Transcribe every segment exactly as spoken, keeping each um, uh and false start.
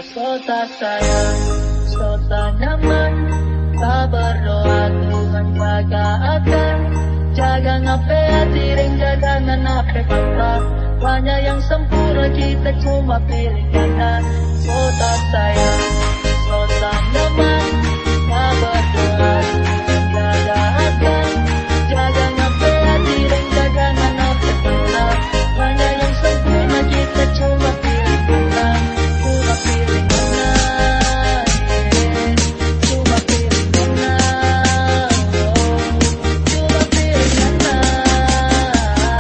Sota sayang, sota nyaman, tak berdoa Tuhan jaga akan jaga ngape hati ring jaga ngape kata. Banyak yang sempurna kita cuma pilih kanan. Sota sayang, sota nyaman, tak berdoa Tuhan jaga akan jaga ngape hati ring jaga ngape kata. Banyak yang sempurna kita cuma pilih kanan. Cuma pilih kanan, yeah. Cuma pilih kanan, oh. Cuma pilih kanan.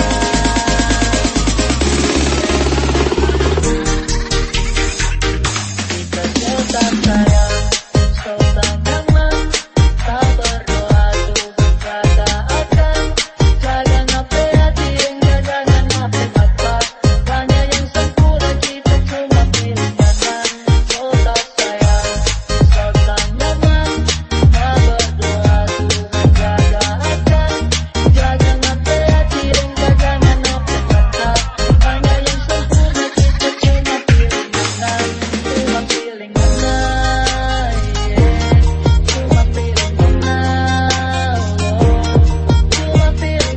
Kita sota sayang, sota nyaman, tak berdoa Tuhan jaga akan jaga ngape hati yang jaga ngape kata. Banyak yang sempurna kita cuma pilih kanan. Sota sayang, sota nyaman, tak berdoa Tuhan jaga akan jaga ngape hati yang jaga ngape kata. Banyak yang sempurna kita cuma pilih kanan. Cuma pilih kanan, yeah. Cuma pilih kanan, oh. Cuma pilih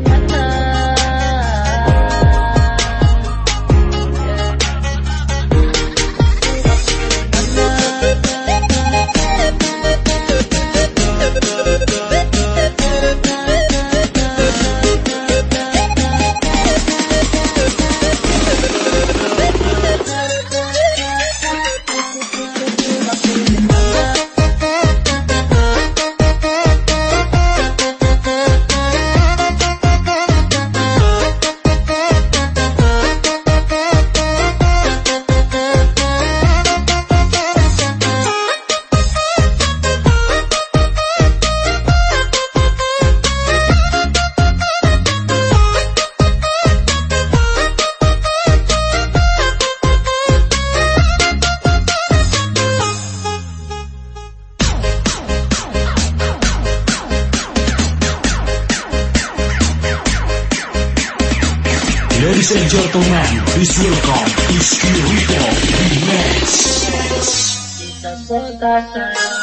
Ladies and gentlemen, please welcome Rizky Rico Remix. kita sota sayang.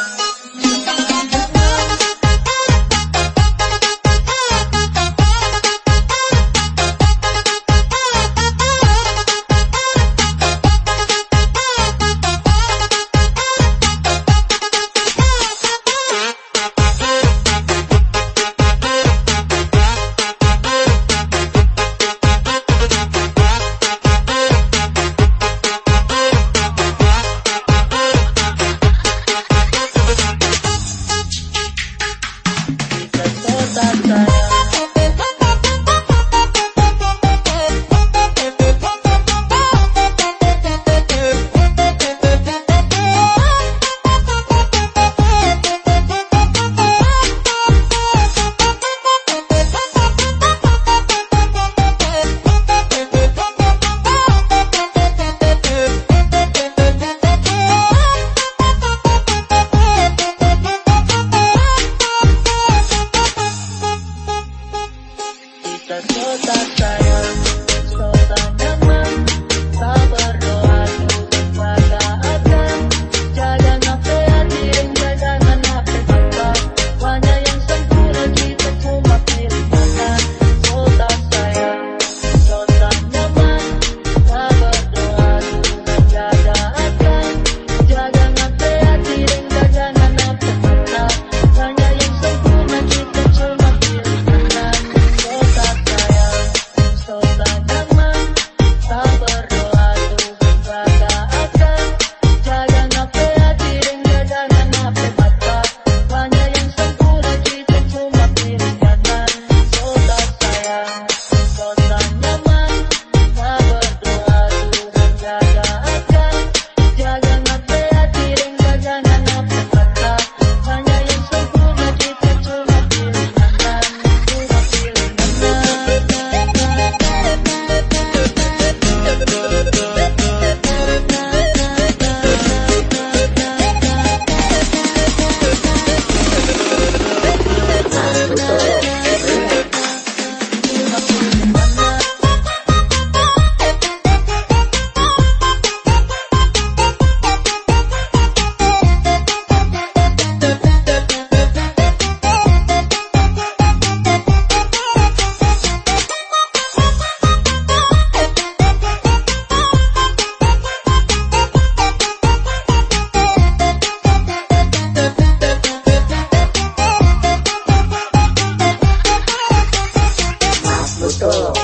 Betul.